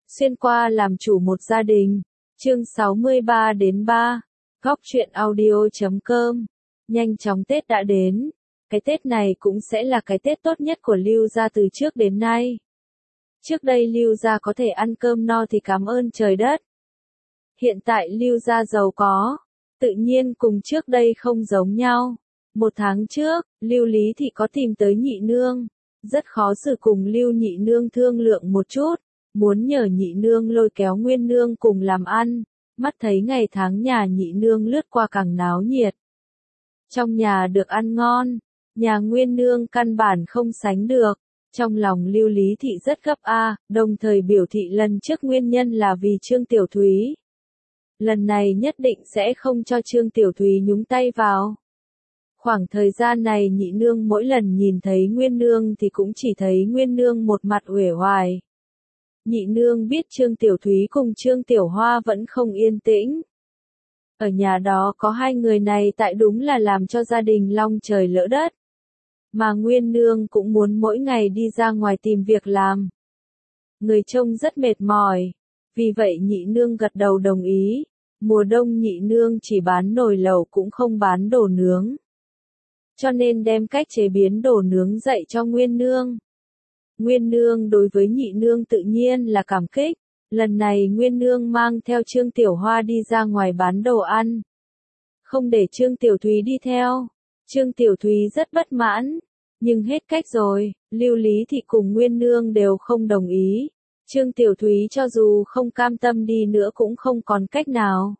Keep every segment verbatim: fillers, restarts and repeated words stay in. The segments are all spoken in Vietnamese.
Xuyên qua làm chủ một gia đình. Chương sáu mươi ba đến ba. Góc truyện audio chấm com. Nhanh chóng Tết đã đến. Cái Tết này cũng sẽ là cái Tết tốt nhất của Lưu gia từ trước đến nay. Trước đây Lưu gia có thể ăn cơm no thì cảm ơn trời đất. Hiện tại Lưu gia giàu có, tự nhiên cùng trước đây không giống nhau. Một tháng trước, Lưu Lý Thị có tìm tới nhị nương. Rất khó xử cùng Lưu nhị nương thương lượng một chút. Muốn nhờ nhị nương lôi kéo nguyên nương cùng làm ăn. Mắt thấy ngày tháng nhà nhị nương lướt qua càng náo nhiệt. Trong nhà được ăn ngon, nhà nguyên nương căn bản không sánh được. Trong lòng Lưu Lý Thị rất gấp a, đồng thời biểu thị lần trước nguyên nhân là vì Trương Tiểu Thúy. Lần này nhất định sẽ không cho Trương Tiểu Thúy nhúng tay vào. Khoảng thời gian này nhị nương mỗi lần nhìn thấy nguyên nương thì cũng chỉ thấy nguyên nương một mặt uể oải. Nhị nương biết Trương Tiểu Thúy cùng Trương Tiểu Hoa vẫn không yên tĩnh. Ở nhà đó có hai người này tại đúng là làm cho gia đình long trời lỡ đất. Mà nguyên nương cũng muốn mỗi ngày đi ra ngoài tìm việc làm. Người trông rất mệt mỏi. Vì vậy nhị nương gật đầu đồng ý. Mùa đông nhị nương chỉ bán nồi lẩu cũng không bán đồ nướng. Cho nên đem cách chế biến đồ nướng dạy cho nguyên nương. Nguyên nương đối với nhị nương tự nhiên là cảm kích. Lần này nguyên nương mang theo Trương Tiểu Hoa đi ra ngoài bán đồ ăn. Không để Trương Tiểu Thúy đi theo. Trương Tiểu Thúy rất bất mãn. Nhưng hết cách rồi, Lưu Lý Thị cùng nguyên nương đều không đồng ý. Trương Tiểu Thúy cho dù không cam tâm đi nữa cũng không còn cách nào.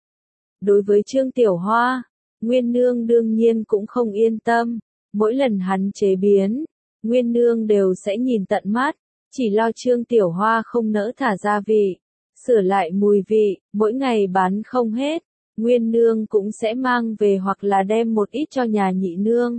Đối với Trương Tiểu Hoa, nguyên nương đương nhiên cũng không yên tâm. Mỗi lần hắn chế biến, nguyên nương đều sẽ nhìn tận mắt. Chỉ lo Trương Tiểu Hoa không nỡ thả gia vị, sửa lại mùi vị, mỗi ngày bán không hết. Nguyên nương cũng sẽ mang về hoặc là đem một ít cho nhà nhị nương.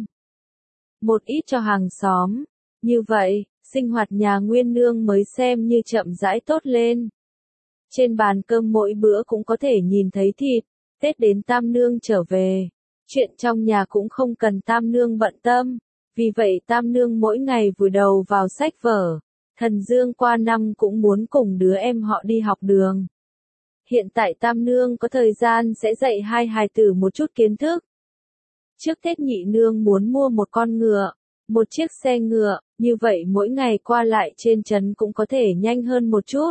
Một ít cho hàng xóm. Như vậy, sinh hoạt nhà nguyên nương mới xem như chậm rãi tốt lên. Trên bàn cơm mỗi bữa cũng có thể nhìn thấy thịt. Tết đến tam nương trở về. Chuyện trong nhà cũng không cần tam nương bận tâm. Vì vậy tam nương mỗi ngày vùi đầu vào sách vở. Thần Dương qua năm cũng muốn cùng đứa em họ đi học đường. Hiện tại tam nương có thời gian sẽ dạy hai hài tử một chút kiến thức. Trước Tết nhị nương muốn mua một con ngựa, một chiếc xe ngựa, như vậy mỗi ngày qua lại trên trấn cũng có thể nhanh hơn một chút.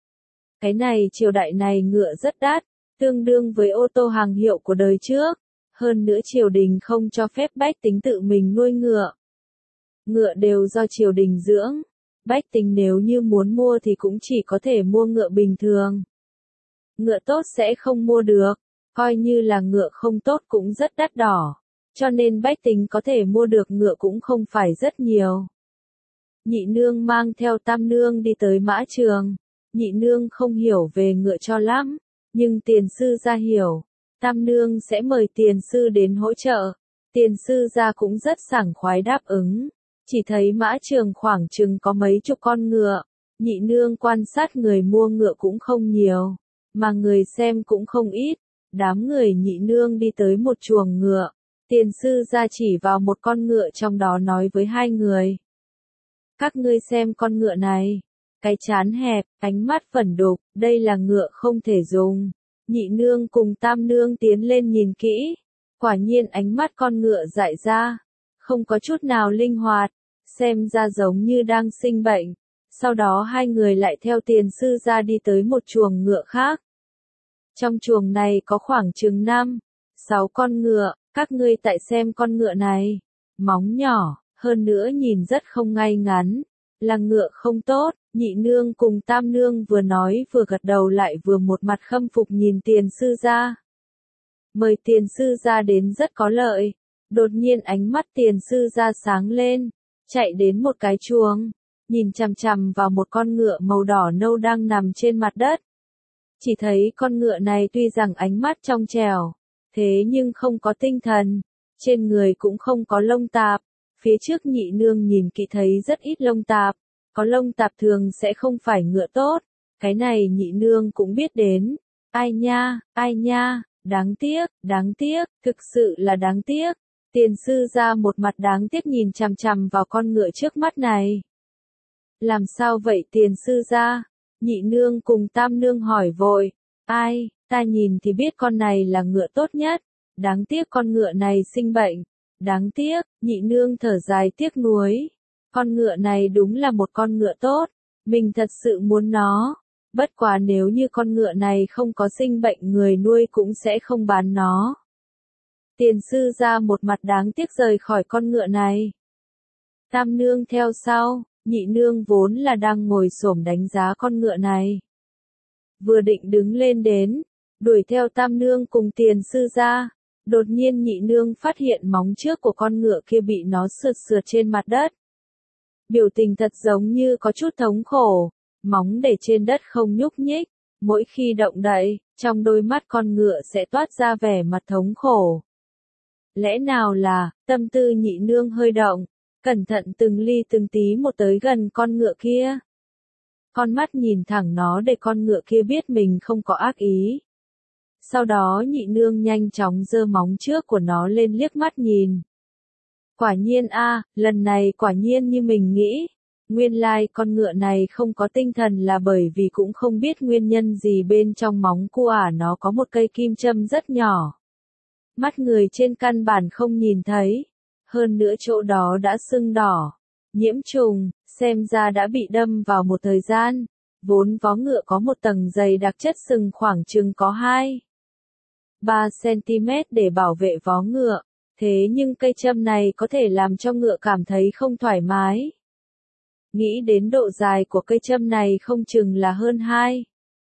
Cái này triều đại này ngựa rất đắt, tương đương với ô tô hàng hiệu của đời trước. Hơn nữa triều đình không cho phép bách tính tự mình nuôi ngựa. Ngựa đều do triều đình dưỡng. Bách tính nếu như muốn mua thì cũng chỉ có thể mua ngựa bình thường. Ngựa tốt sẽ không mua được, coi như là ngựa không tốt cũng rất đắt đỏ. Cho nên bách tính có thể mua được ngựa cũng không phải rất nhiều. Nhị nương mang theo tam nương đi tới mã trường. Nhị nương không hiểu về ngựa cho lắm, nhưng tiền sư gia hiểu. Tam nương sẽ mời tiền sư đến hỗ trợ. Tiền sư gia cũng rất sảng khoái đáp ứng. Chỉ thấy mã trường khoảng chừng có mấy chục con ngựa. Nhị nương quan sát người mua ngựa cũng không nhiều, mà người xem cũng không ít. Đám người nhị nương đi tới một chuồng ngựa. Tiền sư gia chỉ vào một con ngựa trong đó nói với hai người. Các ngươi xem con ngựa này. Cái trán hẹp, ánh mắt phẩn đục, đây là ngựa không thể dùng. Nhị nương cùng tam nương tiến lên nhìn kỹ. Quả nhiên ánh mắt con ngựa dại ra. Không có chút nào linh hoạt, xem ra giống như đang sinh bệnh. Sau đó hai người lại theo tiền sư ra đi tới một chuồng ngựa khác. Trong chuồng này có khoảng chừng năm, sáu con ngựa, các ngươi tại xem con ngựa này. Móng nhỏ, hơn nữa nhìn rất không ngay ngắn, là ngựa không tốt. Nhị nương cùng tam nương vừa nói vừa gật đầu lại vừa một mặt khâm phục nhìn tiền sư ra. Mời tiền sư ra đến rất có lợi. Đột nhiên ánh mắt tiền sư ra sáng lên, chạy đến một cái chuồng, nhìn chằm chằm vào một con ngựa màu đỏ nâu đang nằm trên mặt đất. Chỉ thấy con ngựa này tuy rằng ánh mắt trong trẻo, thế nhưng không có tinh thần, trên người cũng không có lông tạp. Phía trước nhị nương nhìn kỹ thấy rất ít lông tạp, có lông tạp thường sẽ không phải ngựa tốt. Cái này nhị nương cũng biết đến. Ai nha, ai nha, đáng tiếc, đáng tiếc, thực sự là đáng tiếc. Tiền sư ra một mặt đáng tiếc nhìn chằm chằm vào con ngựa trước mắt này. Làm sao vậy tiền sư ra? Nhị nương cùng tam nương hỏi vội, ai, ta nhìn thì biết con này là ngựa tốt nhất, đáng tiếc con ngựa này sinh bệnh, đáng tiếc, nhị nương thở dài tiếc nuối, con ngựa này đúng là một con ngựa tốt, mình thật sự muốn nó, bất quá nếu như con ngựa này không có sinh bệnh người nuôi cũng sẽ không bán nó. Tiền sư ra một mặt đáng tiếc rời khỏi con ngựa này. Tam nương theo sau, nhị nương vốn là đang ngồi xổm đánh giá con ngựa này. Vừa định đứng lên đến, đuổi theo tam nương cùng tiền sư ra, đột nhiên nhị nương phát hiện móng trước của con ngựa kia bị nó sượt sượt trên mặt đất. Biểu tình thật giống như có chút thống khổ, móng để trên đất không nhúc nhích, mỗi khi động đậy, trong đôi mắt con ngựa sẽ toát ra vẻ mặt thống khổ. Lẽ nào là, tâm tư nhị nương hơi động, cẩn thận từng ly từng tí một tới gần con ngựa kia. Con mắt nhìn thẳng nó để con ngựa kia biết mình không có ác ý. Sau đó nhị nương nhanh chóng giơ móng trước của nó lên liếc mắt nhìn. Quả nhiên a, lần này quả nhiên như mình nghĩ. Nguyên lai con ngựa này không có tinh thần là bởi vì cũng không biết nguyên nhân gì bên trong móng của nó có một cây kim châm rất nhỏ. Mắt người trên căn bản không nhìn thấy. Hơn nữa chỗ đó đã sưng đỏ, nhiễm trùng, xem ra đã bị đâm vào một thời gian. Vốn vó ngựa có một tầng dày đặc chất sừng khoảng chừng có hai ba xăng-ti-mét để bảo vệ vó ngựa. Thế nhưng cây châm này có thể làm cho ngựa cảm thấy không thoải mái. Nghĩ đến độ dài của cây châm này không chừng là hơn hai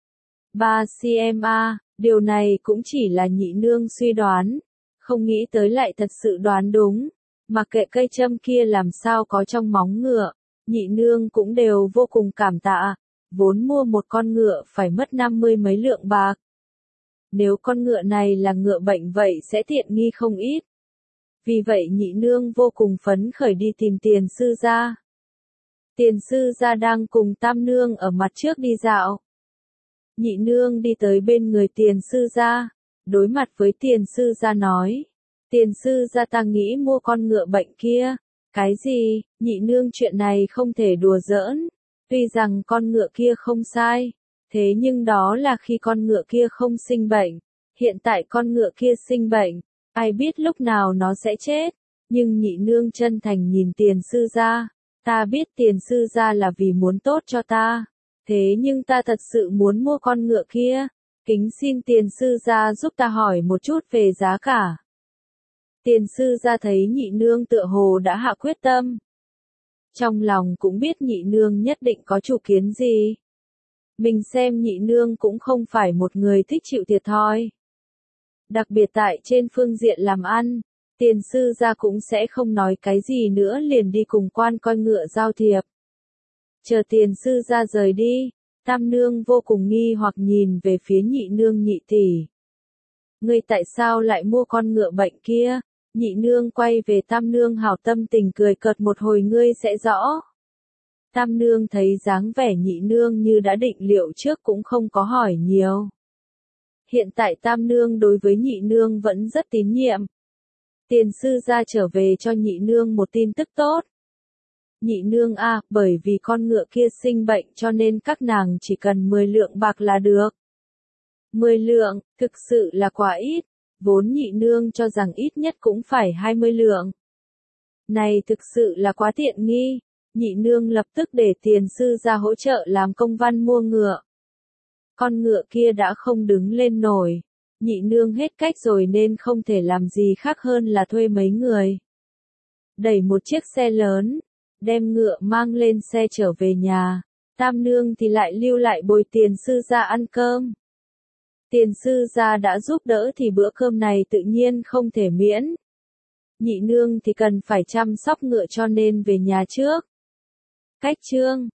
ba xăng-ti-mét, điều này cũng chỉ là nhị nương suy đoán, không nghĩ tới lại thật sự đoán đúng. Mặc kệ cây châm kia làm sao có trong móng ngựa, nhị nương cũng đều vô cùng cảm tạ, vốn mua một con ngựa phải mất năm mươi mấy lượng bạc. Nếu con ngựa này là ngựa bệnh vậy sẽ tiện nghi không ít. Vì vậy nhị nương vô cùng phấn khởi đi tìm tiền sư gia. Tiền sư gia đang cùng tam nương ở mặt trước đi dạo. Nhị nương đi tới bên người tiền sư gia, đối mặt với tiền sư gia nói. Tiền sư gia ta nghĩ mua con ngựa bệnh kia. Cái gì, nhị nương chuyện này không thể đùa giỡn. Tuy rằng con ngựa kia không sai, thế nhưng đó là khi con ngựa kia không sinh bệnh. Hiện tại con ngựa kia sinh bệnh, ai biết lúc nào nó sẽ chết. Nhưng nhị nương chân thành nhìn tiền sư gia. Ta biết tiền sư gia là vì muốn tốt cho ta. Thế nhưng ta thật sự muốn mua con ngựa kia. Kính xin tiền sư gia giúp ta hỏi một chút về giá cả. Tiền sư gia thấy nhị nương tựa hồ đã hạ quyết tâm. Trong lòng cũng biết nhị nương nhất định có chủ kiến gì. Mình xem nhị nương cũng không phải một người thích chịu thiệt thòi. Đặc biệt tại trên phương diện làm ăn, tiền sư gia cũng sẽ không nói cái gì nữa liền đi cùng quan coi ngựa giao thiệp. Chờ tiền sư gia rời đi, tam nương vô cùng nghi hoặc nhìn về phía nhị nương nhị tỷ. Ngươi tại sao lại mua con ngựa bệnh kia? Nhị nương quay về tam nương hảo tâm tình cười cợt một hồi ngươi sẽ rõ. Tam nương thấy dáng vẻ nhị nương như đã định liệu trước cũng không có hỏi nhiều. Hiện tại tam nương đối với nhị nương vẫn rất tín nhiệm. Tiền sư gia trở về cho nhị nương một tin tức tốt. Nhị nương a, à, bởi vì con ngựa kia sinh bệnh cho nên các nàng chỉ cần mười lượng bạc là được. mười lượng, thực sự là quá ít. Vốn nhị nương cho rằng ít nhất cũng phải hai mươi lượng. Này thực sự là quá tiện nghi. Nhị nương lập tức để tiền sư ra hỗ trợ làm công văn mua ngựa. Con ngựa kia đã không đứng lên nổi. Nhị nương hết cách rồi nên không thể làm gì khác hơn là thuê mấy người. Đẩy một chiếc xe lớn, đem ngựa mang lên xe trở về nhà. Tam nương thì lại lưu lại bồi tiền sư ra ăn cơm. Tiền sư gia đã giúp đỡ thì bữa cơm này tự nhiên không thể miễn. Nhị nương thì cần phải chăm sóc ngựa cho nên về nhà trước. Cách chương